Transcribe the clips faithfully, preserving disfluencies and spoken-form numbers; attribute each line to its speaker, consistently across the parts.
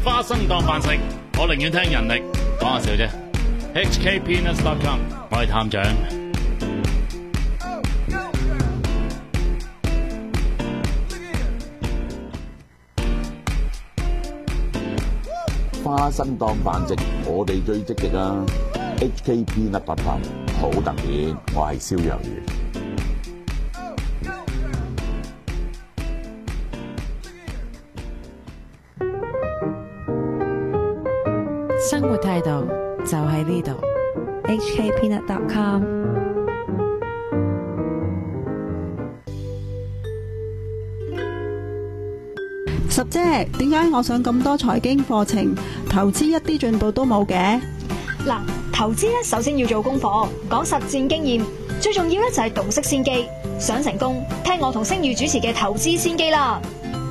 Speaker 1: 花生當飯食，我寧願聽人力。講下笑啫。H K Peanuts dot com， 我係探長。
Speaker 2: 花生當飯食，我哋最積極啊 ！H K Peanuts dot com 好特別，我係蕭若元。
Speaker 3: 生活態度就喺呢度
Speaker 4: H K Peanuts dot com。
Speaker 5: 十姐，點解我上咁多財經課程，投資一啲進步都冇嘅？
Speaker 6: 嗱，投資咧首先要做功課，講實戰經驗，最重要咧就係洞悉先機。想成功，聽我同星宇主持嘅投資先機啦。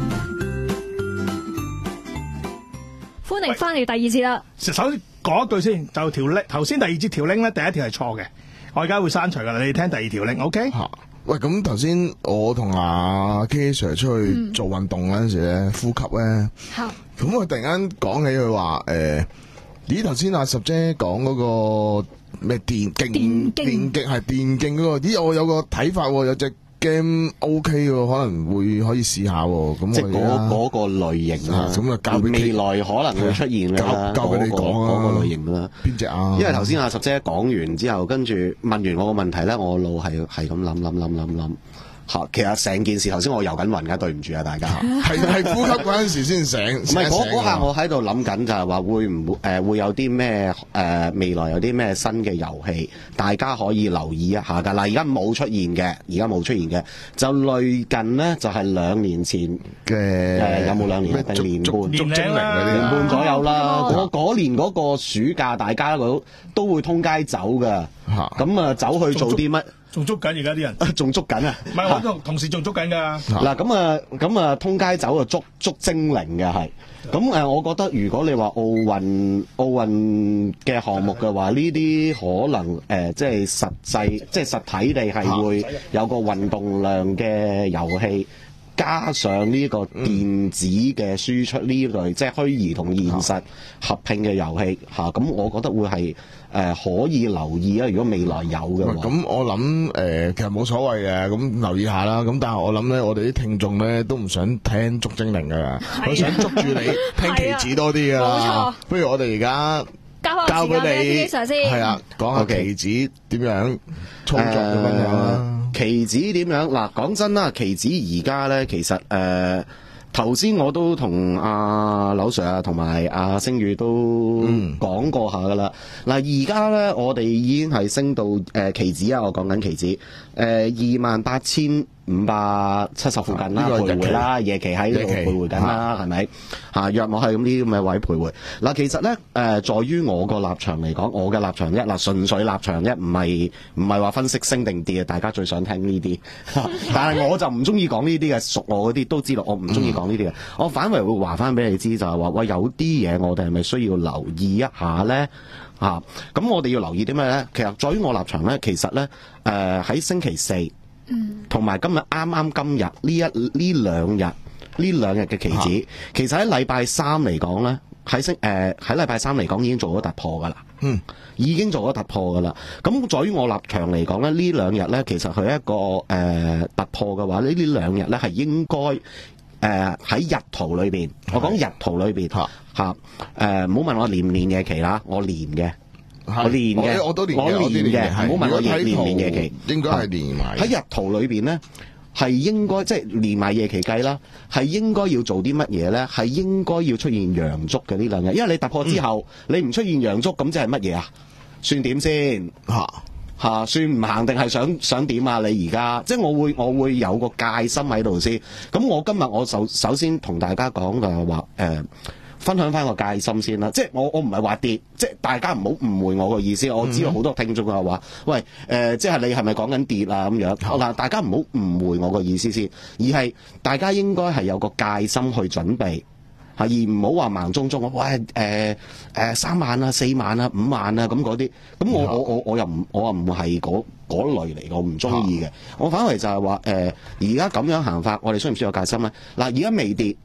Speaker 6: 歡迎翻嚟第二節啦。
Speaker 7: 首先講一句先，就條 link 頭先第二節條 link 咧，第一條係錯嘅，我而家會刪除噶啦。你聽第二條 link，OK？
Speaker 8: 吓，喂，咁頭先我同阿 K Sir 出去做運動嗰陣時咧，嗯、呼吸咧，咁我突然間講起佢話，誒、呃，咦，頭先阿十姐講嗰個咩電競電競係電競嗰個，咦，我有個睇法，有隻 game OK 喎，可能會可以試下喎。咁
Speaker 9: 即係嗰嗰個類型啊，
Speaker 8: 咁啊交俾
Speaker 9: 未來可能會出現啦。
Speaker 8: 交俾你講啊，
Speaker 9: 嗰個類型啦。
Speaker 8: 邊隻啊？
Speaker 9: 因為頭先阿十姐講完之後，跟住問完我個問題咧，我腦係係咁諗諗諗諗諗。嚇，其實成件事頭先我遊緊雲㗎，對唔住啊大家。
Speaker 8: 係係呼吸嗰陣時先醒。唔
Speaker 9: 係嗰嗰下我喺度諗緊就係話會唔會誒、呃、會有啲咩誒未來有啲咩新嘅遊戲，大家可以留意一下㗎。嗱，而家冇出現嘅，而家冇出現嘅，就類近呢，就係、是、兩年前嘅誒、呃、有冇兩年定年半？
Speaker 7: 年零啦，
Speaker 9: 年半左右啦。嗰嗰年嗰個暑假，大家都都會通街走㗎。咁啊，走去做啲乜？
Speaker 7: 仲捉緊而家啲人，
Speaker 9: 仲捉緊啊！
Speaker 7: 唔係我同同事仲捉緊㗎。
Speaker 9: 嗱咁啊，咁啊，通街走啊，捉捉精靈嘅係。咁誒，我覺得如果你話奧運奧運嘅項目嘅話，呢啲可能誒、呃，即係實際，即係實體地係會有個運動量嘅遊戲。加上呢個電子嘅輸出呢類、嗯、即係虛擬同現實合併嘅遊戲嚇，咁、啊、我覺得會係誒、呃、可以留意啊！如果未來有嘅話，
Speaker 8: 咁我諗誒、呃、其實冇所謂嘅，咁留意下啦。咁但係我諗咧，我哋啲聽眾咧都唔想聽捉精靈㗎，佢想捉住你聽棋子多啲㗎啦。冇錯，不如我哋而家交俾你，係啊，講下棋子點樣操作咁樣啦。
Speaker 9: 棋子點樣？嗱，講真啦，棋子而家咧，其實誒頭先我都同阿柳 Sir 啊，同埋阿星宇都講過下噶啦。嗱、嗯，而家咧我哋已經係升到誒棋子啊，我講緊棋子誒二萬八千五百七十附近啦，徘徊啦，夜期喺度徘徊緊啦，係咪嚇？約莫係咁啲咁嘅位徘徊。嗱，其實咧誒、呃，在於我個立場嚟講，我嘅立場啫，嗱，純粹立場啫，唔係唔係話分析升定跌啊！大家最想聽呢啲，但係我就唔中意講呢啲嘅，熟我嗰啲都知道我唔中意講呢啲嘅。我反為會話翻俾你知，就係話喂，有啲嘢我哋係咪需要留意一下咧？嚇，咁我哋要留意啲咩咧？其實在於我立場咧，其實咧誒喺星期四。同埋今日啱啱今日呢一呢兩日呢兩日嘅期指，其實喺禮拜三嚟講咧，喺星誒喺禮拜三嚟講已經做咗突破噶啦，嗯，已經做咗突破噶啦。咁在於我立場嚟講咧，呢兩日咧，其實佢一個誒、呃、突破嘅話，呢呢兩日咧係應該誒喺日圖裏邊，我講日圖裏邊嚇嚇誒，唔好問我連唔連夜期啦，我連嘅。我連嘅，我都連嘅，我連嘅，唔好問我連連夜期，應該係連埋。喺日圖裏邊咧，係應該即係連埋夜期計啦，係應該要做啲乜嘢咧？係應該要出現陽燭嘅呢兩日，因為你突破之後，嗯、你唔出現陽燭，咁即係乜嘢啊？算點先？嚇嚇，算唔行定係想想點啊？你而家即係我會我會有個戒心喺度先。咁我今日我首首先同大家講就係話誒。分享翻個戒心先啦，即係我我唔係話跌，即係大家唔好誤會我個意思。我知道好多聽眾係話，喂誒、呃，即係你係咪講緊跌啊咁樣？嗱，大家唔好誤會我個意思先，而係大家應該係有個戒心去準備，而唔好話盲中中，喂誒誒三萬啊、四萬啊、五萬啊咁嗰啲，咁我我我我又唔我又唔係嗰嗰類嚟，我唔中意嘅。我反為就係話誒，而家咁樣行法，我哋需唔需要有戒心咧？嗱，而家未跌。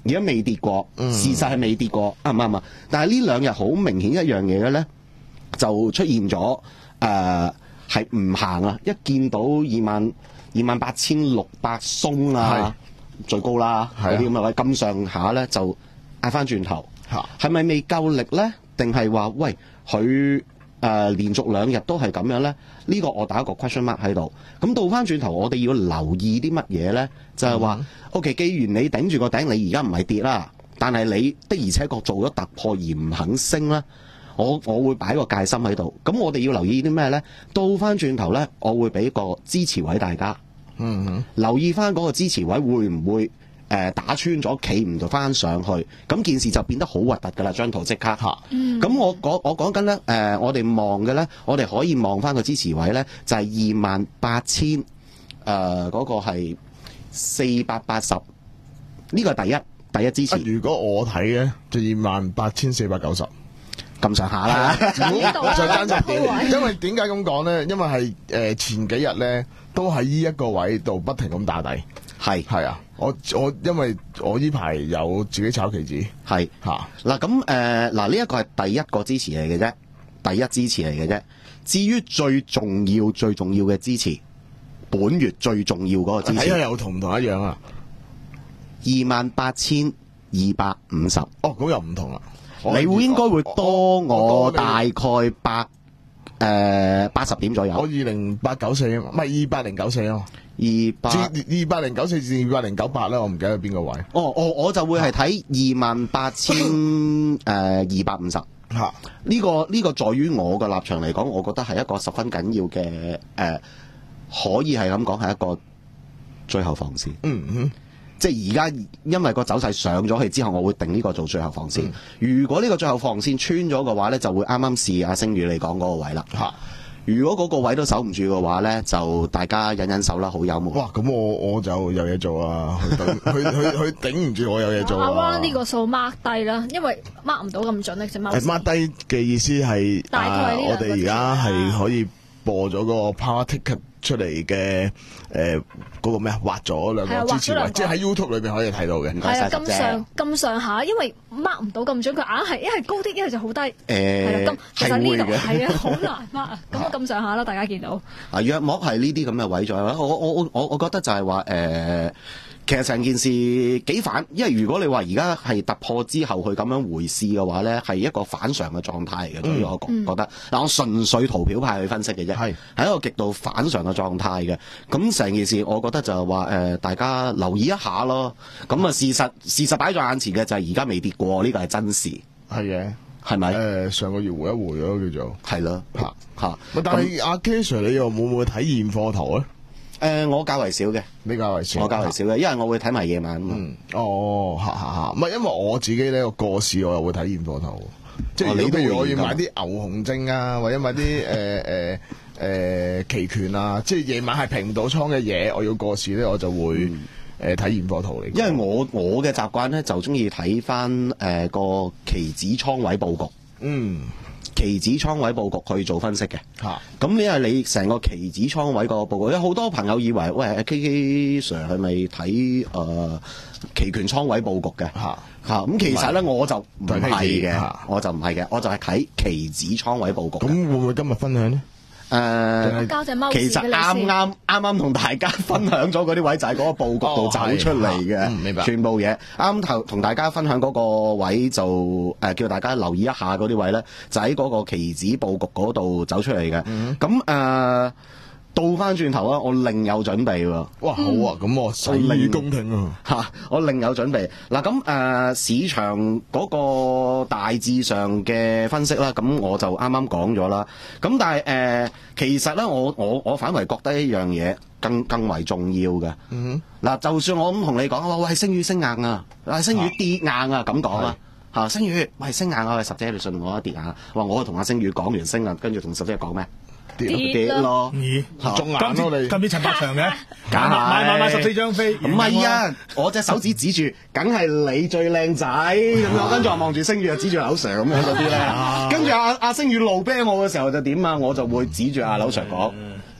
Speaker 9: 而家未跌過，
Speaker 8: 嗯、
Speaker 9: 事實係未跌過，啱唔啱啊？但係呢兩日好明顯一樣嘢嘅咧，就出現咗誒係唔行啊！一見到二萬二萬八千六百鬆啊，最高啦，嗰啲咁嘅位咁上下咧，就嗌翻轉頭，係咪未夠力咧？定係話喂佢誒、呃、連續兩日都係咁樣咧？呢、呢個我打一個 question mark 喺度。咁倒翻轉頭，我哋要留意啲乜嘢咧？就係、是、話、嗯、OK， 既然你頂住個頂，你而家唔係跌啦，但係你的而且確做咗突破而唔肯升啦。我我會擺個戒心喺度。咁我哋要留意啲咩咧？倒翻轉頭咧，我會俾個支持位大家。嗯哼，留意翻嗰個支持位會唔會？誒、呃、打穿咗，企唔到翻上去，咁件事就變得好核突㗎啦！張圖即刻嚇，咁、嗯、我講我講緊咧，誒、呃、我哋望嘅咧，我哋可以望翻個支持位咧，就係二萬八千，誒嗰個係四百八十，呢個係第一第一支持。
Speaker 8: 如果我睇嘅就二萬八千四百九十
Speaker 9: 咁上下啦，
Speaker 8: 再單十點。因為點解咁講咧？因為係誒、呃、前幾日咧都喺呢一個位度不停咁打底。
Speaker 9: 係係
Speaker 8: 啊，我我因為我呢排有自己炒期指，
Speaker 9: 係嚇嗱咁誒嗱呢一個係第一個支持嚟嘅啫，第一支持嚟嘅啫。至於最重要最重要嘅支持，本月最重要嗰個支持，
Speaker 8: 睇下又同唔同一樣啊？
Speaker 9: 二萬八千二百五十，
Speaker 8: 哦，咁又唔同啦。
Speaker 9: 你會應該會多我大概百誒八十點左右。
Speaker 8: 我二零八九四啊，唔係二八零九四啊。
Speaker 9: 二百
Speaker 8: 二百零九四至二百零九八啦，我唔記得邊個位。
Speaker 9: 哦，我我就會係睇二萬八千誒二百五十。嚇，呢個呢個在於我嘅立場嚟講，我覺得係一個十分緊要嘅誒、呃，可以係咁講係一個最後防線。嗯哼，即係而家因為個走勢上咗去之後，我會定呢個做最後防線。嗯、如果呢個最後防線穿咗嘅話咧，就會啱啱試阿星宇你講嗰個位啦。嚇。如果嗰個位都守唔住嘅話咧，就大家忍忍手啦，好幽默。
Speaker 8: 哇！咁我我就有嘢做啊，佢佢佢佢頂唔住，我有嘢做啊。
Speaker 10: 阿 Ron 呢個數 mark 低啦，因為 mark 唔到咁準咧，就 mark。
Speaker 8: mark 低嘅意思係大概、呃、我哋而家係可以播咗個 power ticket 出嚟嘅誒嗰個咩啊，畫咗兩個支持位，即係喺 YouTube 裏邊可以睇到嘅。
Speaker 10: 係啊，咁上咁上下，因為 mark 唔到咁準，佢硬係一係高啲，一係就好低。誒、呃，係啦，咁其實呢度係啊，好難 mark 啊。咁咁上下啦，大家見到。
Speaker 9: 啊，約莫係呢啲咁嘅位咗，我我我我我覺得就係話誒。呃其實成件事幾反，因為如果你話而家係突破之後佢咁樣回試嘅話咧，係一個反常嘅狀態嚟嘅，所以我覺覺得嗱、嗯，我純粹圖表派去分析嘅啫，係係一個極度反常嘅狀態嘅。咁成件事，我覺得就係話誒，大家留意一下咯。咁啊，事實事實擺在眼前嘅就係而家未跌過，呢個係真事。係嘅，係咪？誒、呃，上個月回一回咯，叫做係咯，嚇嚇。但係阿 K Sir，你又會唔會睇現貨圖咧？誒、呃，我較為少嘅，你較為少，我較為少嘅，因為我會睇埋夜晚。嗯，哦，嚇嚇嚇，唔係因為我自己呢個過市，我又會睇現貨圖，即係、哦、你譬如我要買啲牛熊證啊，或者買啲誒誒誒期權啊，即係夜晚係平唔到倉嘅嘢，我要過市咧，我就會誒睇、嗯呃、現貨圖嚟。因為我我嘅習慣咧，就中意睇翻誒個期指倉位佈局。嗯。期指倉位佈局去做分析嘅，嚇咁因為你成個期指倉位個佈局，有好多朋友以為喂 K K Sir 係咪睇誒期權倉位佈局嘅嚇嚇咁其實咧我就唔係嘅，我就唔係嘅，我就係睇期指倉位佈局。咁會唔會今日分享呢？誒、呃，其實啱啱啱啱同大家分享咗嗰啲位就係嗰個佈局度走出嚟嘅、哦嗯，明白。全部嘢啱頭同大家分享嗰個位就誒、呃、叫大家留意一下嗰啲位咧，就喺嗰個期指佈局嗰度走出嚟嘅。咁、嗯、誒。呃倒翻轉頭啊！我另有準備喎。哇，好啊！咁我洗耳恭聽啊！嚇，我另有準備。嗱，咁、呃、誒市場嗰個大致上嘅分析啦，咁我就啱啱講咗啦。咁但係誒、呃，其實咧，我我我反為覺得一樣嘢更更為重要嘅。嗯哼。嗱，就算我咁同你講，我喂，星宇升硬啊，喂，星宇跌硬啊，咁講啊。嚇，星宇喂升硬啊，喂，十姐你信我一跌硬。話我同阿星宇講完升啊，跟住同十姐講咩？跌咯，咦？中眼咯你？今年陳百祥嘅，買買買買十四張飛。唔係啊，我隻手指指住，梗係你最靚仔咁樣。跟住我望住星宇，就指住阿劉 Sir 咁樣嗰啲咧。跟住阿阿星宇路啤我嘅時候就點啊？我就會指住阿劉 Sir 講：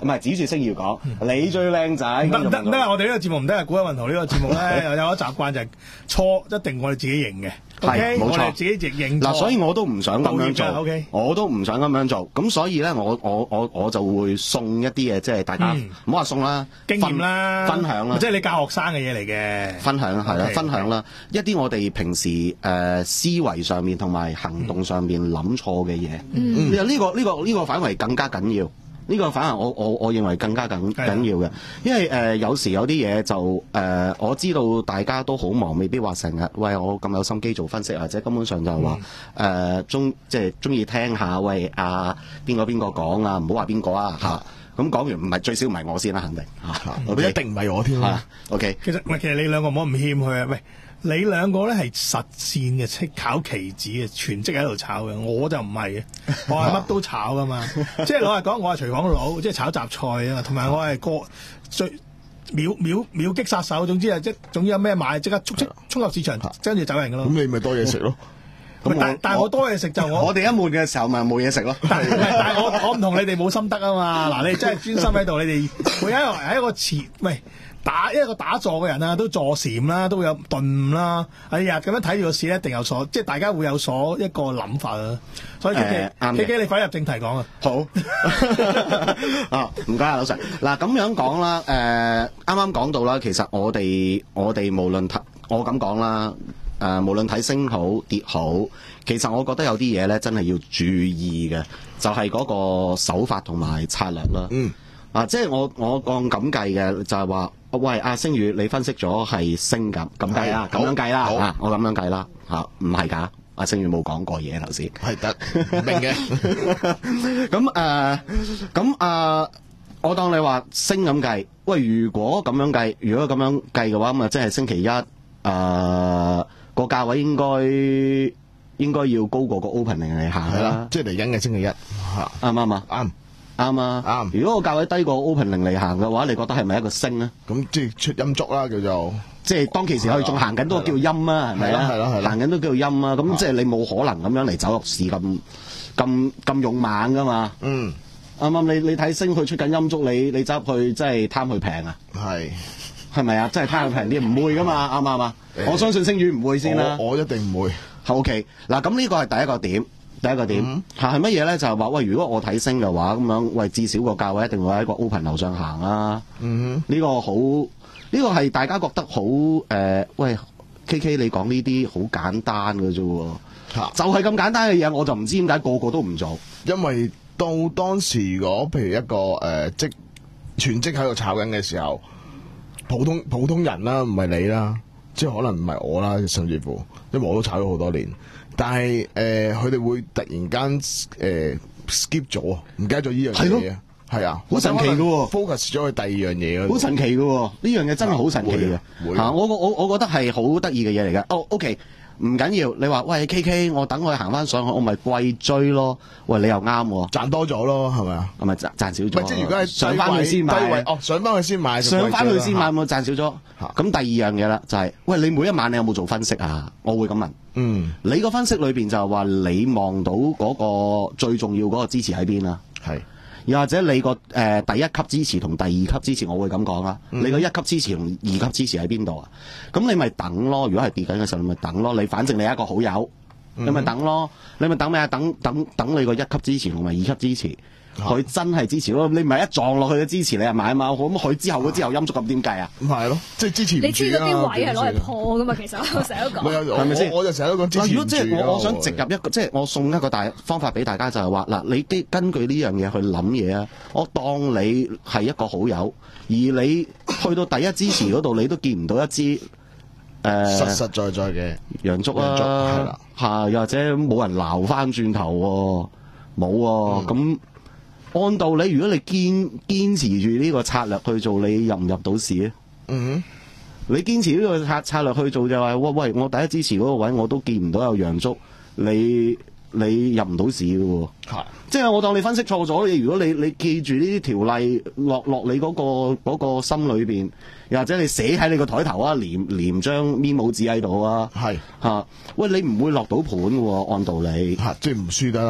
Speaker 9: 唔係指住星耀講，你最靚仔。
Speaker 7: 唔得唔得唔得，我哋呢個節目唔得啊！古一運圖呢個節目咧，有有一習慣就係錯一定我哋自己認嘅。
Speaker 9: 係冇錯，
Speaker 7: 我哋自己亦認
Speaker 9: 嗱，所以我都唔想咁樣做。
Speaker 7: OK，
Speaker 9: 我都唔想咁樣做。咁所以咧，我我我我就會送一啲嘢，即係大家唔好話送啦，
Speaker 7: 經驗啦，
Speaker 9: 分享啦，
Speaker 7: 即係你教學生嘅嘢嚟嘅。
Speaker 9: 分享啦，係啦，分享啦，一啲我哋平時誒思維上面同埋行動上面諗錯嘅嘢。嗯，呢個呢個呢個反為更加緊要。呢個反而我我我認為更加緊緊要嘅，因為誒、呃、有時有啲嘢就誒、呃、我知道大家都好忙，未必話成日喂我咁有心機做分析，或者根本上就係話誒中即係中意聽下喂啊邊個邊個講啊，唔好話邊個啊嚇。咁講完唔係最少唔係我先啦，肯定嚇，
Speaker 8: 我一定唔係我添啦。
Speaker 9: OK，
Speaker 7: 其實唔係，其實你兩個唔好咁謙虛啊！喂，你兩個咧係實戰嘅，即考期指嘅，全職喺度炒嘅，我就唔係嘅，我係乜都炒噶嘛。即係老實講，我係廚房佬，即係炒雜菜啊嘛，同埋我係個最秒秒秒擊殺手，總之係即總之有咩買即刻速即衝入市場，跟住走人噶咯。
Speaker 8: 咁你咪多嘢食咯。
Speaker 7: 但但係我多嘢食就我
Speaker 9: 我哋一悶嘅時候咪冇嘢食咯。
Speaker 7: 但係我我唔同你哋冇心得啊嘛。嗱，你真係專心喺度，你哋每一個喺一個詞喂打一個打坐嘅人啊，都坐禪啦，都會有頓啦。哎呀，咁樣睇住個市一定有所，即係大家會有所一個諗法啊。所以 K K K K 你快入正題講啊。
Speaker 9: 好啊，唔該啊，老實嗱咁樣講啦。誒啱啱講到啦，其實我哋我哋無論睇我咁講啦。誒、呃，無論睇升好跌好，其實我覺得有啲嘢咧，真係要注意嘅，就係、是、嗰個手法同埋策略啦。嗯，啊，即係我我講咁計嘅，就係話，喂，阿星宇，你分析咗係升咁咁計啦，咁樣計啦，啊，我咁樣計啦，嚇、啊，唔係㗎，阿星宇冇講過嘢頭先，
Speaker 8: 係得明嘅。
Speaker 9: 咁誒，咁啊，我當你話升咁計，喂，如果咁樣計，如果咁樣計嘅話，咁啊，即係星期一誒。呃個價位應該應該要高過個 opening 嚟行㗎啦，
Speaker 8: 即係嚟緊嘅星期一，啱
Speaker 9: 唔啱啊？
Speaker 8: 啱
Speaker 9: 啱啊！啱。如果個價位低過 opening 嚟行嘅話，你覺得係咪一個升咧？
Speaker 8: 咁即係出陰燭啦，叫做
Speaker 9: 即係當其時佢仲行緊都叫陰啊，係咪啊？
Speaker 8: 係啦係啦，
Speaker 9: 行緊都叫陰啊！咁即係你冇可能咁樣嚟走入市咁咁咁勇猛㗎嘛？嗯。啱啱你你睇升佢出緊陰燭，你你走入去即係貪佢平啊？係。係咪啊？真係貪佢平啲，唔會噶嘛，啱唔啱啊？我相信星宇唔會先啦。
Speaker 8: 我一定唔會。
Speaker 9: O K， 嗱咁呢個係第一個點，第一個點嚇係乜嘢咧？就係話喂，如果我睇升嘅話，咁樣喂至少個價位一定會喺個 open 樓上行啦。嗯哼，呢個好，呢個係大家覺得好誒、呃？喂 ，K K 你講呢啲好簡單嘅啫喎，就係咁簡單嘅嘢，我就唔知點解個個都唔做。
Speaker 8: 因為到當時如果譬如一個誒、呃、即全職喺度炒緊嘅時候。普通普通人啦，唔係你啦，即係可能唔係我啦，甚至乎，因為我都炒咗好多年。但係誒，佢哋會突然間誒 skip 咗，唔記得咗呢樣嘢啊，係啊，
Speaker 9: 好神奇嘅喎
Speaker 8: ，focus 咗去第二樣嘢，
Speaker 9: 好神奇嘅喎，呢樣嘢真係好神奇嘅嚇，我我我覺得係好得意嘅嘢嚟嘅。哦 ，OK。唔緊要，你話喂 K K， 我等佢行翻上去，我咪貴追咯。喂，你又啱喎，
Speaker 8: 賺多咗咯，係咪啊？
Speaker 9: 係咪賺賺少咗？
Speaker 8: 即係如果係
Speaker 9: 上翻去先買，
Speaker 8: 哦，上翻去先買，
Speaker 9: 上翻去先買，冇賺少咗。咁第二樣嘢啦，就係、是、喂，你每一晚你有冇做分析啊？我會咁問。嗯，你個分析裏邊就係話你望到嗰個最重要嗰個支持喺邊啊？係。又或者你個誒、呃、第一級支持同第二級支持，我會咁講啦。嗯、你個一級支持同二級支持喺邊度啊？咁你咪等咯。如果係跌緊嘅時候，你咪等咯。你反正你係一個好友，嗯、你咪等咯。你咪等咩啊？等等等你個一級支持同埋二級支持，佢、啊、真係支持咯。你唔係一撞落去嘅支持，你係買啊嘛。咁佢之後嗰之後陰燭咁點計啊？
Speaker 8: 唔係咯，即係支持唔住啊！
Speaker 10: 你知嗰啲位係攞嚟破噶嘛？其實我成日都講，
Speaker 8: 係咪先？我就成日都講支持唔住。
Speaker 9: 如果即係我我想植入一個，即係我送一個大方法俾大家，就係話嗱，你根據呢樣嘢去諗嘢啊。我當你係一個好友，而你去到第一支持嗰度，你都見唔到一支誒、呃、
Speaker 8: 實實在在嘅
Speaker 9: 陽燭啊，係啦嚇，又或者冇人鬧翻轉頭喎，冇喎咁。按道理，如果你堅堅持住呢個策略去做，你入唔入到市咧？嗯，你堅持呢個策策略去做就係、是，喂喂，我第一支持嗰個位我都見唔到有陽燭，你你入唔到市嘅喎。係，即係我當你分析錯咗，你如果你你記住呢啲條例落落你嗰、嗰個嗰個心裏邊，又或者你寫喺你個台頭啊，連連張 memo 紙喺度啊，係嚇，喂，你唔會落到盤嘅喎，按道理
Speaker 8: 嚇，即係唔輸得啦。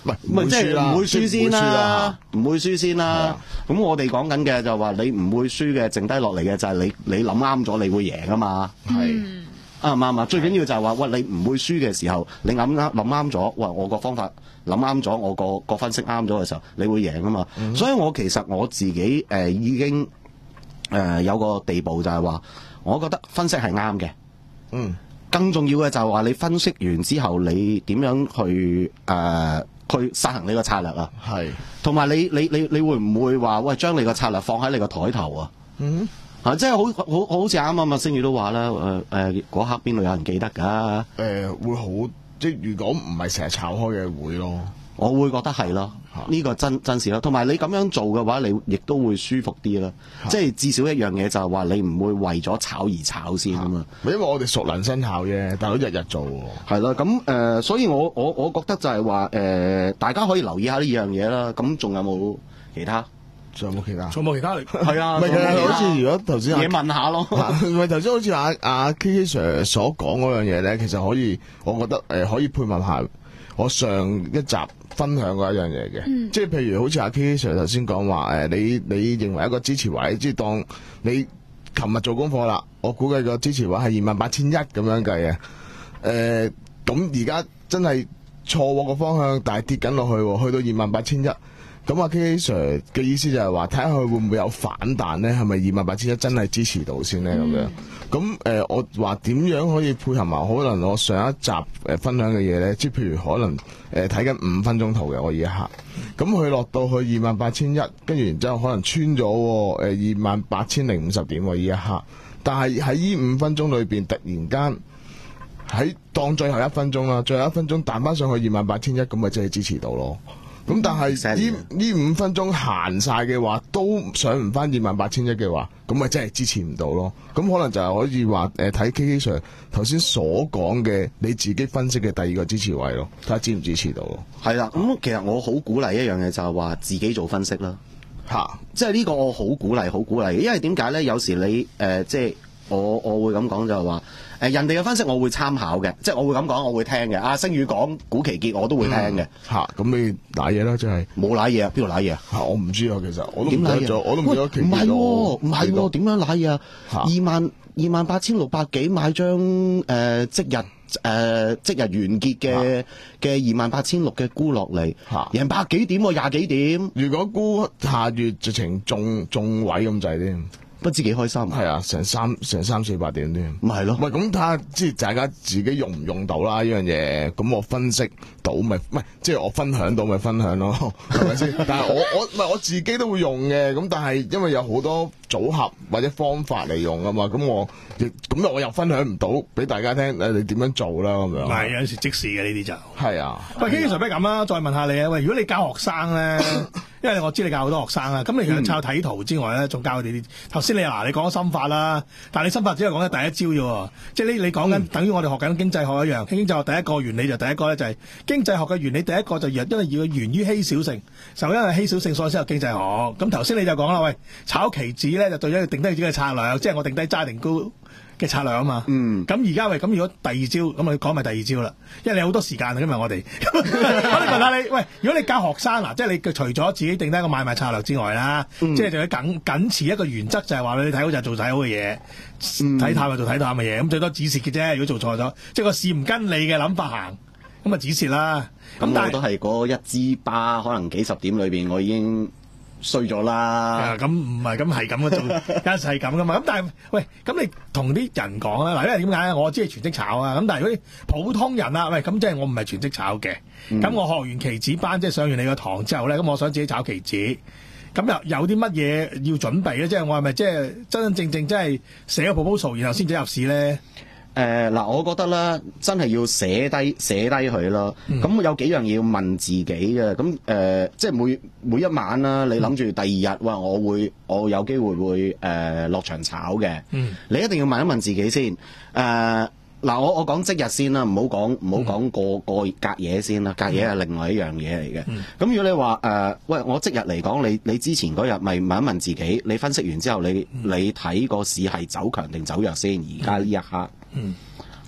Speaker 8: 唔係
Speaker 9: 即係唔會輸先啦，唔會輸先啦。咁我哋講緊嘅就話你唔會輸嘅，剩低落嚟嘅就係你你諗啱咗，你會贏啊嘛。係啱唔啱啊？最緊要就係話，喂，你唔會輸嘅時候，你諗啱諗啱咗，喂，我個方法諗啱咗，我個個分析啱咗嘅時候，你會贏啊嘛。嗯、所以我其實我自己誒、呃、已經誒、呃、有個地步就係話，我覺得分析係啱嘅。嗯。更重要嘅就係話，你分析完之後，你點樣去誒、呃、去實行你個策略啊？係。同埋你你你你會唔會話，喂，將你個策略放喺你個枱頭啊？嗯。啊，即係好好好似啱啱啊，星宇都話啦，誒誒嗰刻邊度有人記得㗎？誒、
Speaker 8: 呃、會好，即係如果唔係成日炒開嘅會咯，
Speaker 9: 我會覺得係咯，呢、這個真真事咯。同埋你咁樣做嘅話，你亦都會舒服啲啦。即係至少一樣嘢就係話，你唔會為咗炒而炒先啊嘛。
Speaker 8: 因為我哋熟能生巧啫，但係都日日做喎。
Speaker 9: 係啦，咁誒、呃，所以我我我覺得就係話誒，大家可以留意下呢樣嘢啦。咁仲有冇其他？
Speaker 8: 仲有冇其他？
Speaker 7: 仲冇其他嚟？
Speaker 9: 係啊，
Speaker 8: 唔係嘅，好似如果頭先
Speaker 9: 嘢問下咯，
Speaker 8: 唔係頭先好似阿阿 K K Sir 所講嗰樣嘢咧，其實可以，我覺得誒、呃、可以配合下我上一集分享過一樣嘢嘅，嗯、即係譬如好似阿 K K Sir 頭先講話誒，你你認為一個支持位，即係當你琴日做功課啦，我估計個支持位係二萬八千一咁樣計嘅，誒咁而家真係錯喎個方向，但係跌緊落去，去到二萬八千一。咁阿 K K Sir 嘅意思就係話，睇下佢會唔會有反彈咧？係咪二萬八千一真係支持到先咧？咁、嗯、樣咁誒、呃，我話點樣可以配合埋？可能我上一集誒、呃、分享嘅嘢咧，即係譬如可能誒睇緊五分鐘圖嘅我呢一刻，咁佢落到去二萬八千一，跟住然之後可能穿咗誒二萬八千零五十點喎呢一刻，但係喺呢五分鐘裏邊突然間喺當最後一分鐘啦，最後一分鐘彈翻上去二萬八千一，咁咪真係支持到咯。咁但係呢呢五分鐘行晒嘅話，都上唔翻二萬八千一嘅話，咁咪真係支持唔到咯。咁可能就係可以話誒睇 K K Sir 頭先所講嘅你自己分析嘅第二個支持位咯，睇下支唔支持到咯。
Speaker 9: 係啦，咁其實我好鼓勵一樣嘢就係話自己做分析啦。嚇、啊，即係呢個我好鼓勵，好鼓勵，因為點解咧？有時你誒、呃、即係我我會咁講就係話。誒人哋嘅分析我會參考嘅，即係我會咁講，我會聽嘅。阿星宇講古奇傑我都會聽嘅。
Speaker 8: 嚇、嗯，咁你賴嘢啦，真係
Speaker 9: 冇賴嘢啊？邊度賴嘢啊？
Speaker 8: 嚇，我唔知啊，其實我都唔記得咗，我都唔記得奇傑。
Speaker 9: 唔係喎，唔係喎，點樣賴嘢啊？
Speaker 8: 嚇，
Speaker 9: 二萬二萬八千六百幾買張誒、呃、即日誒、呃、即日完結嘅嘅二萬八千六嘅沽落嚟，嚇，贏百幾點喎，廿幾點。
Speaker 8: 如果沽下月直情中中位咁滯添。
Speaker 9: 不知幾開心，
Speaker 8: 係啊，成三成三四百點添，
Speaker 9: 咪係咯，
Speaker 8: 唔係咁睇下，即係大家自己用唔用到啦呢樣嘢。咁我分析到咪，唔係即係我分享到咪分享咯，係咪先？但係我我唔係我自己都會用嘅，咁但係因為有好多組合或者方法嚟用啊嘛，咁我亦咁我又分享唔到俾大家聽，誒你點樣做啦咁樣？
Speaker 7: 唔係有陣時即時嘅呢啲就
Speaker 8: 係啊。
Speaker 7: 喂，K K Sir 不如咁啦，再問下你啊，喂，如果你教學生咧，因為我知你教好多學生啦，咁你除咗抄睇圖之外咧，仲教佢哋啲頭先你嗱，你講咗心法啦，但係你心法只係講緊第一招啫喎，即係你你講緊、嗯、等於我哋學緊經濟學一樣，經濟學第一個原理就第一個咧就係經濟學嘅原理，第一個就因為要源於稀少性，就因為稀少性所以先有經濟學。咁頭先你就講啦，喂，炒期指咧就對咗要定低自己嘅策略，即係我定低揸定沽嘅策略啊嘛。嗯。咁而家喂，咁如果第二招咁啊講埋第二招啦，因為你好多時間啊，今日我哋，我哋問下你，喂，如果你教學生嗱，即係你除咗自己定低一個買賣策略之外啦，嗯、即係仲要緊緊持一個原則，就係話你睇好就做睇好嘅嘢，睇淡就做睇淡嘅嘢，咁最多止蝕嘅啫。如果做錯咗，即係個市唔跟你嘅諗法行，咁啊止蝕啦。
Speaker 9: 咁但係都係嗰一支巴，可能幾十點裏邊，我已經衰咗啦。
Speaker 7: 咁唔係咁係咁嘅做，有時係咁噶嘛。咁但係喂，咁你同啲人講啦，嗱，因為點解咧？我知係全職炒啊。咁但係如果啲普通人啊，喂，咁即係我唔係全職炒嘅。咁、嗯、我學完期指班，即係上完你個堂之後咧，咁我想自己炒期指。咁又有啲乜嘢要準備咧？即係我係咪即係真真正正真係寫個 proposal，然後先至入市咧？
Speaker 9: 誒嗱、呃，我覺得咧，真係要寫低寫低佢咯。咁、嗯、有幾樣嘢要問自己嘅。咁誒、呃，即係每每一晚啦，你諗住第二日哇，我會我有機會會誒落、呃、場炒嘅。嗯，你一定要問一問自己先。誒、呃、嗱，我我講即日先啦，唔好講唔好講個個隔夜先啦。隔夜係另外一樣嘢嚟嘅。咁、嗯、如果你話誒、呃，喂，我即日嚟講，你你之前嗰日咪問一問自己，你分析完之後，你你睇個市係走強定走弱先？而家呢一刻。嗯，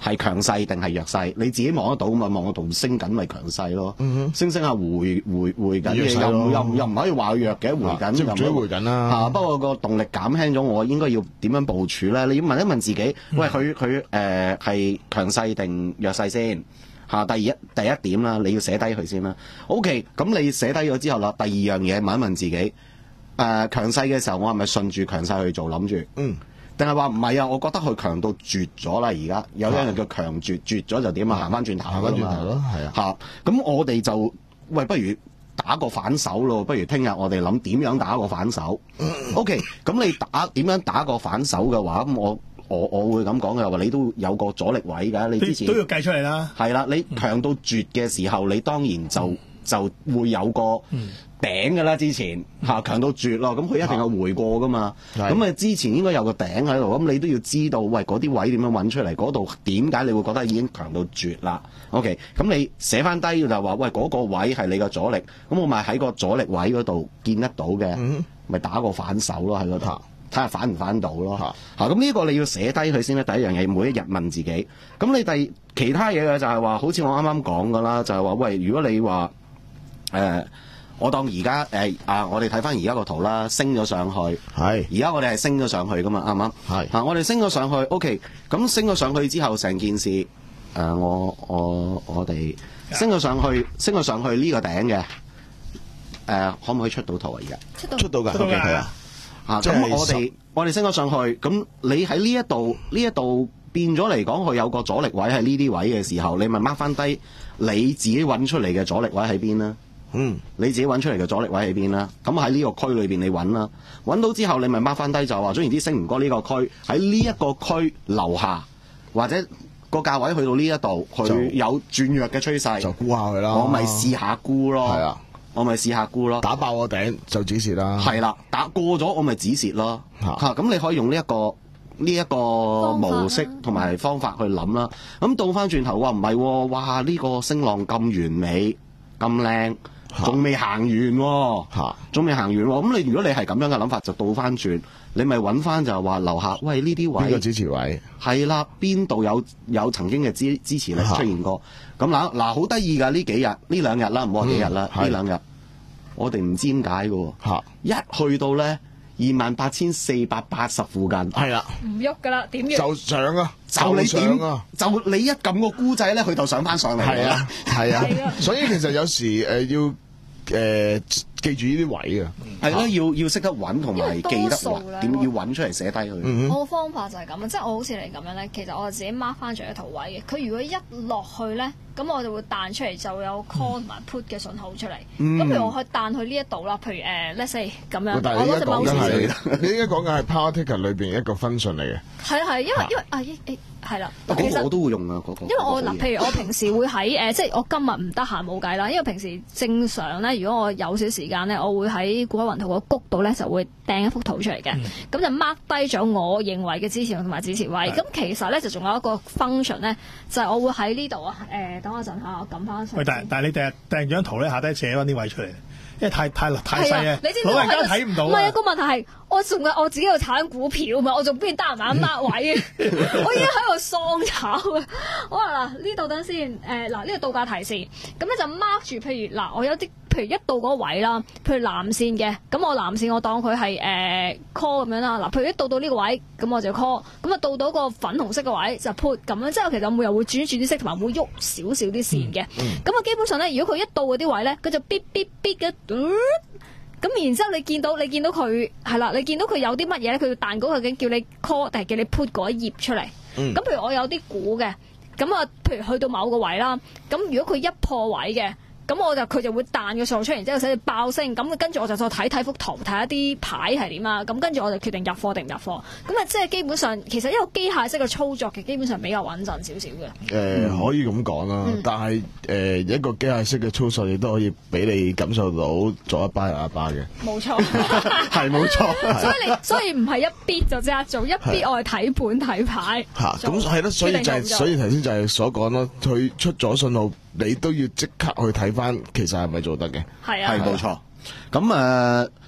Speaker 9: 係強勢定係弱勢，你自己望得到嘛？望得到升緊咪強勢咯，
Speaker 8: 嗯、
Speaker 9: 升升下回回回緊嘅，又又又唔可以話弱嘅，回緊，
Speaker 8: 即係追回緊啦。
Speaker 9: 嚇、啊，不過個動力減輕咗，我應該要點樣部署咧？你要問一問自己，嗯、喂，佢佢誒係強勢定弱勢先嚇、啊？第一第一點啦，你要寫低佢先啦。OK， 咁你寫低咗之後啦，第二樣嘢問一問自己，誒、呃、強勢嘅時候，我係咪順住強勢去做諗住？嗯。定係話唔係啊？我覺得佢強到絕咗啦！而家有一樣叫強絕，絕咗就點啊？行翻轉頭，行翻轉頭咯，係啊！嚇，咁我哋就喂，不如打個反手咯。不如聽日我哋諗點樣打個反手。嗯、OK，咁你打點樣打個反手嘅話，咁我我我會咁講嘅話，你都有個阻力位㗎。你之前
Speaker 7: 都要計出嚟啦。係
Speaker 9: 啦，你強到絕嘅時候，你當然就、嗯、就會有個頂㗎啦。之前嚇強到絕咯，咁佢一定有回過㗎嘛。咁啊，之前應該有個頂喺度，咁你都要知道，喂，嗰啲位點樣揾出嚟？嗰度點解你會覺得已經強到絕啦 ？OK，咁你寫翻低就話，喂，嗰個位係你個阻力，咁我咪喺個阻力位嗰度見得到嘅，咪、嗯、打個反手咯喺嗰度，睇下反唔反到咯嚇。咁呢個你要寫低佢先咧。第一樣嘢，每一日問自己。咁你第其他嘢嘅就係話，好似我啱啱講㗎啦，就係話，喂，如果你話誒。呃我當而家誒啊！我哋睇翻而家個圖啦，升咗上去。係。而家我哋係升咗上去噶嘛，啱唔啱？係。啊，我哋升咗上去 ，OK。咁升咗上去之後，成件事誒、呃，我我我哋升咗上去，升咗上去呢個頂嘅誒、呃，可唔可以出到圖啊？而家
Speaker 10: 出到
Speaker 8: 出到㗎，出到㗎。啊，
Speaker 9: 啊咁我哋我哋升咗上去，咁你喺呢一度呢一度變咗嚟講，佢有個阻力位喺呢啲位嘅時候，你咪 mark 翻低你自己揾出嚟嘅阻力位喺邊啦。嗯，你自己揾出嚟嘅阻力位喺邊啦？咁喺呢個區裏邊你揾啦，揾到之後你咪 mark 翻低就話，總言之升唔過呢個區，喺呢一個區樓下或者個價位去到呢一度，佢有轉弱嘅趨勢，就沽下佢啦。我咪試下沽咯，係啊，我咪試下沽咯。打爆個頂就止蝕啦。係啦，打過咗我咪止蝕咯。嚇、啊，咁、啊、你可以用呢、這、一個呢一、這個模式同埋方法去諗啦。咁倒翻轉頭話唔係喎，哇！呢、這個升浪咁完美咁靚。仲未行完喎，仲未行完喎。咁你如果你係咁樣嘅諗法，就倒翻轉，你咪揾翻就係話樓下，喂呢啲位邊個支持位？係啦，邊度有有曾經嘅支支持力出現過？咁嗱嗱好得意㗎，呢幾日呢兩日啦，唔好話幾日啦，呢、嗯、兩日我哋唔知點解嘅喎，一去到咧二萬八千四百八十附近，係啦，
Speaker 10: 唔喐㗎啦，點喐？
Speaker 8: 就上啊，
Speaker 9: 就你點
Speaker 8: 啊？
Speaker 9: 就你一撳個箍仔咧，佢就上翻上嚟。係啊，係啊，
Speaker 8: 所以其實有時誒、呃、要。誒、呃，記住呢啲位啊，
Speaker 9: 係咯，要要識得揾同埋記得揾，點要揾出嚟寫低佢。
Speaker 10: 嗯、我個方法就係咁啊，即係我好似你咁樣咧，其實我自己 mark 翻咗一圖位嘅。佢如果一落去咧，咁我就會彈出嚟，就有 call 同埋 put 嘅信號出嚟。咁、嗯、譬如我可以彈去呢一度啦，譬如誒、呃、let's say 咁樣。但係你而家講緊係，
Speaker 8: 你而家講緊係 power ticker 裏邊一個 function 嚟嘅。
Speaker 10: 係係，因為因為啊誒誒係啦。
Speaker 9: 其實我都會用啊嗰、那個。因為我嗱，譬如我平時會喺誒、呃，即係我今日唔得閒冇計啦，因為平時正常咧，如果我有少時間咧，我會喺股海雲圖個谷度咧就會掟一幅圖出嚟嘅，咁、嗯、就 mark 低咗我認為嘅支持同埋支持位。咁其實咧就仲有一個 function 咧，就係、是、我會喺呢度啊。誒、呃，等我陣下，我撳翻上。喂，但係但係你訂訂張圖咧，下低寫翻啲位出嚟。因為太太太細啊，老人家睇唔到。唔係啊，個問題係我仲有我自己喺度炒緊股票嘛，我仲邊得閒買 mark 位啊？我已經喺度喪炒啊！我話嗱，呢度等先，誒嗱呢個到價提示，咁咧就 mark 住，譬如嗱，我有啲譬如一到嗰個位啦，譬如藍線嘅，咁我藍線我當佢係誒 call 咁樣啦。嗱，譬如一到到呢個位，咁我就 call，咁啊到到個粉紅色嘅位就 put 咁樣，即係其實我每日會轉轉啲色，同埋會喐少少啲線嘅。咁、嗯、啊、嗯、基本上咧，如果佢一到嗰啲位咧，佢就嗶嗶嗶嘅。咁然之後你見到你見到佢係啦，你見到佢有啲乜嘢咧？佢要彈稿究竟叫你 call 定係叫你 put 嗰一頁出嚟？咁、嗯、譬如我有啲股嘅，咁啊，譬如去到某個位啦，咁如果佢一破位嘅。咁我就佢就會彈個數出嚟，然之後寫住爆升，咁跟住我就再睇睇幅圖，睇一啲牌係點啊，咁跟住我就決定入貨定唔入貨。咁啊，即係基本上其實一個機械式嘅操作嘅，基本上比較穩陣少少嘅。誒、呃嗯、
Speaker 8: 可以咁講啦，但係誒、呃、一個機械式嘅操作亦都可以俾你感受到左一巴右一巴嘅。冇錯，係冇錯。所以你所以唔係一必就即刻做，一必我係睇盤睇牌。嚇，咁係咯，所以就係、是、所以頭先就係所講咯，佢出咗信號。你都要即刻去睇翻，其實係咪做得嘅？係啊，係冇錯。咁誒、呃，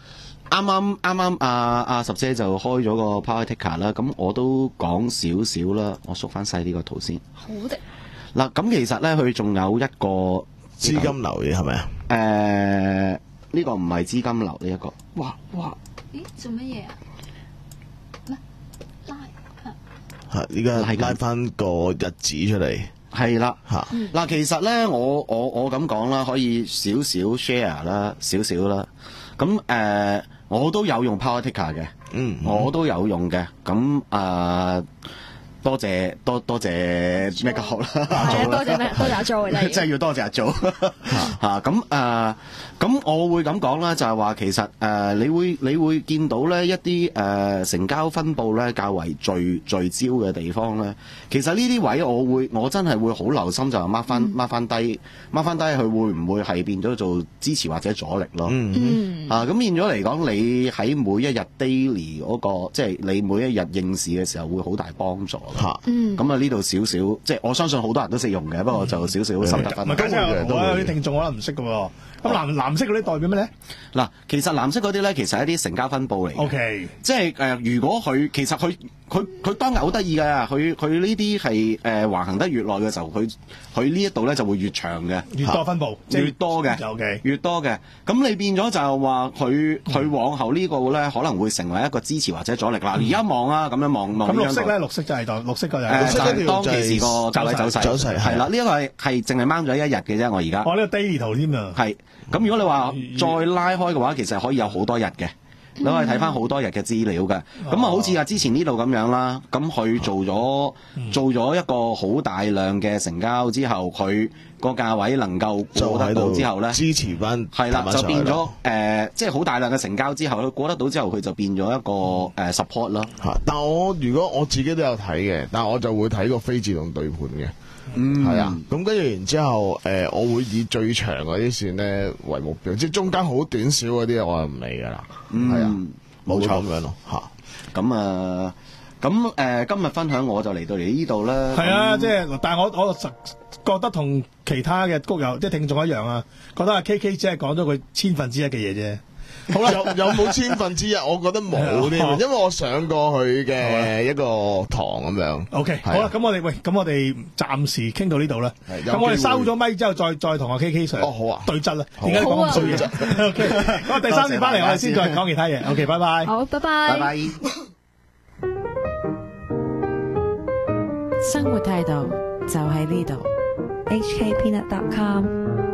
Speaker 9: 啱啱啱啱阿阿十姐就開咗個 Power Ticker 啦，咁我都講少少啦，我縮翻細呢個圖先。
Speaker 10: 好的。
Speaker 9: 嗱，咁其實咧佢仲有一個
Speaker 8: 資金流嘅係咪啊？
Speaker 9: 誒，呢、呢個唔係資金流呢一個。哇哇！
Speaker 10: 咦，做乜嘢啊？
Speaker 8: 嚇！依家拉翻個日子出嚟。
Speaker 9: 係啦，
Speaker 8: 嚇
Speaker 9: 嗱，其實咧，我我我咁講啦，可以少少 share 啦，少少啦。咁誒、呃，我都有用 Power Ticker 嘅，
Speaker 8: 嗯，
Speaker 9: 我都有用嘅。咁啊。呃多謝多多謝咩教學啦，
Speaker 10: 係啊，多謝咩？多謝阿 Jo 嘅
Speaker 9: 真係要多謝阿 Jo 嚇咁誒，咁我會咁講啦，就係話其實誒、呃，你會你會見到咧一啲誒、呃、成交分佈咧較為聚聚焦嘅地方咧，其實呢啲位我會我真係會好留心，就係 mark 翻 mark 翻低 mark 翻低，佢會唔會係變咗做支持或者阻力咯？
Speaker 8: 嗯
Speaker 9: 啊，咁變咗嚟講，你喺每一日 daily 嗰、嗰個，即係你每一日應市嘅時候，會好大幫助。
Speaker 8: 嚇，
Speaker 9: 咁啊呢度少少，即係我相信好多人都識用嘅，不過就少少心得分。
Speaker 7: 唔係，咁即係我有啲聽眾可能唔識嘅喎。咁藍藍色嗰啲代表咩咧？
Speaker 9: 嗱，其實藍色嗰啲咧，其實係一啲成交分佈嚟嘅。
Speaker 7: O K，
Speaker 9: 即係誒、呃，如果佢其實佢佢佢當日好得意嘅，佢佢呢啲係誒橫行得越耐嘅時候，佢佢呢一度咧就會越長嘅，
Speaker 7: 越多分佈，即係
Speaker 9: 越多嘅，
Speaker 7: okay.
Speaker 9: 越多嘅。咁你變咗就係話佢佢往後呢個咧可能會成為一個支持或者阻力。嗱、嗯，而家望啊，咁樣望望。咁綠
Speaker 7: 色咧，綠色就係當綠色嗰就係、
Speaker 9: 呃、就係當其時個走勢走勢
Speaker 8: 走勢
Speaker 9: 係啦。呢一個係係淨係掹咗一日嘅啫。我而家
Speaker 7: 我呢個 daily 圖添啊。
Speaker 9: 係咁，如果你話再拉開嘅話，其實可以有好多日嘅。你可以睇翻好多日嘅資料嘅，咁、嗯、啊好似啊之前呢度咁樣啦，咁佢做咗、嗯、做咗一個好大量嘅成交之後，佢個價位能夠過得到之後咧，
Speaker 8: 支持翻
Speaker 9: 係啦，就變咗誒，即係好大量嘅成交之後，佢過得到之後，佢就變咗一個誒、呃、support 咯。
Speaker 8: 嚇！但我如果我自己都有睇嘅，但我就會睇個非自動對盤嘅。嗯，係啊，咁跟住然之後，誒、呃，我會以最長嗰啲線咧為目標，即係中間好短小嗰啲，我就唔理噶啦。嗯，係啊，冇錯咁樣咯，吓。咁啊，咁誒、呃，今日分享我就嚟到嚟呢度啦。係啊，即係，但係我我實覺得同其他嘅谷友即係聽眾一樣啊，覺得阿 K K 只係講咗佢千分之一嘅嘢啫。好啦，有有冇千分之一？我覺得冇添，因為我上過佢嘅一個堂咁樣。O K，好啦，咁我哋喂，咁我哋暫時傾到呢度啦。咁我哋收咗咪之後，再再同阿 K K 上哦，好啊，對質啦。點解講咁衰嘢？O K，咁我第三節翻嚟，我哋先再講其他嘢。O K，拜拜。好，拜拜。拜拜。
Speaker 3: 生活態度就喺呢度。
Speaker 4: H K Peanut dot com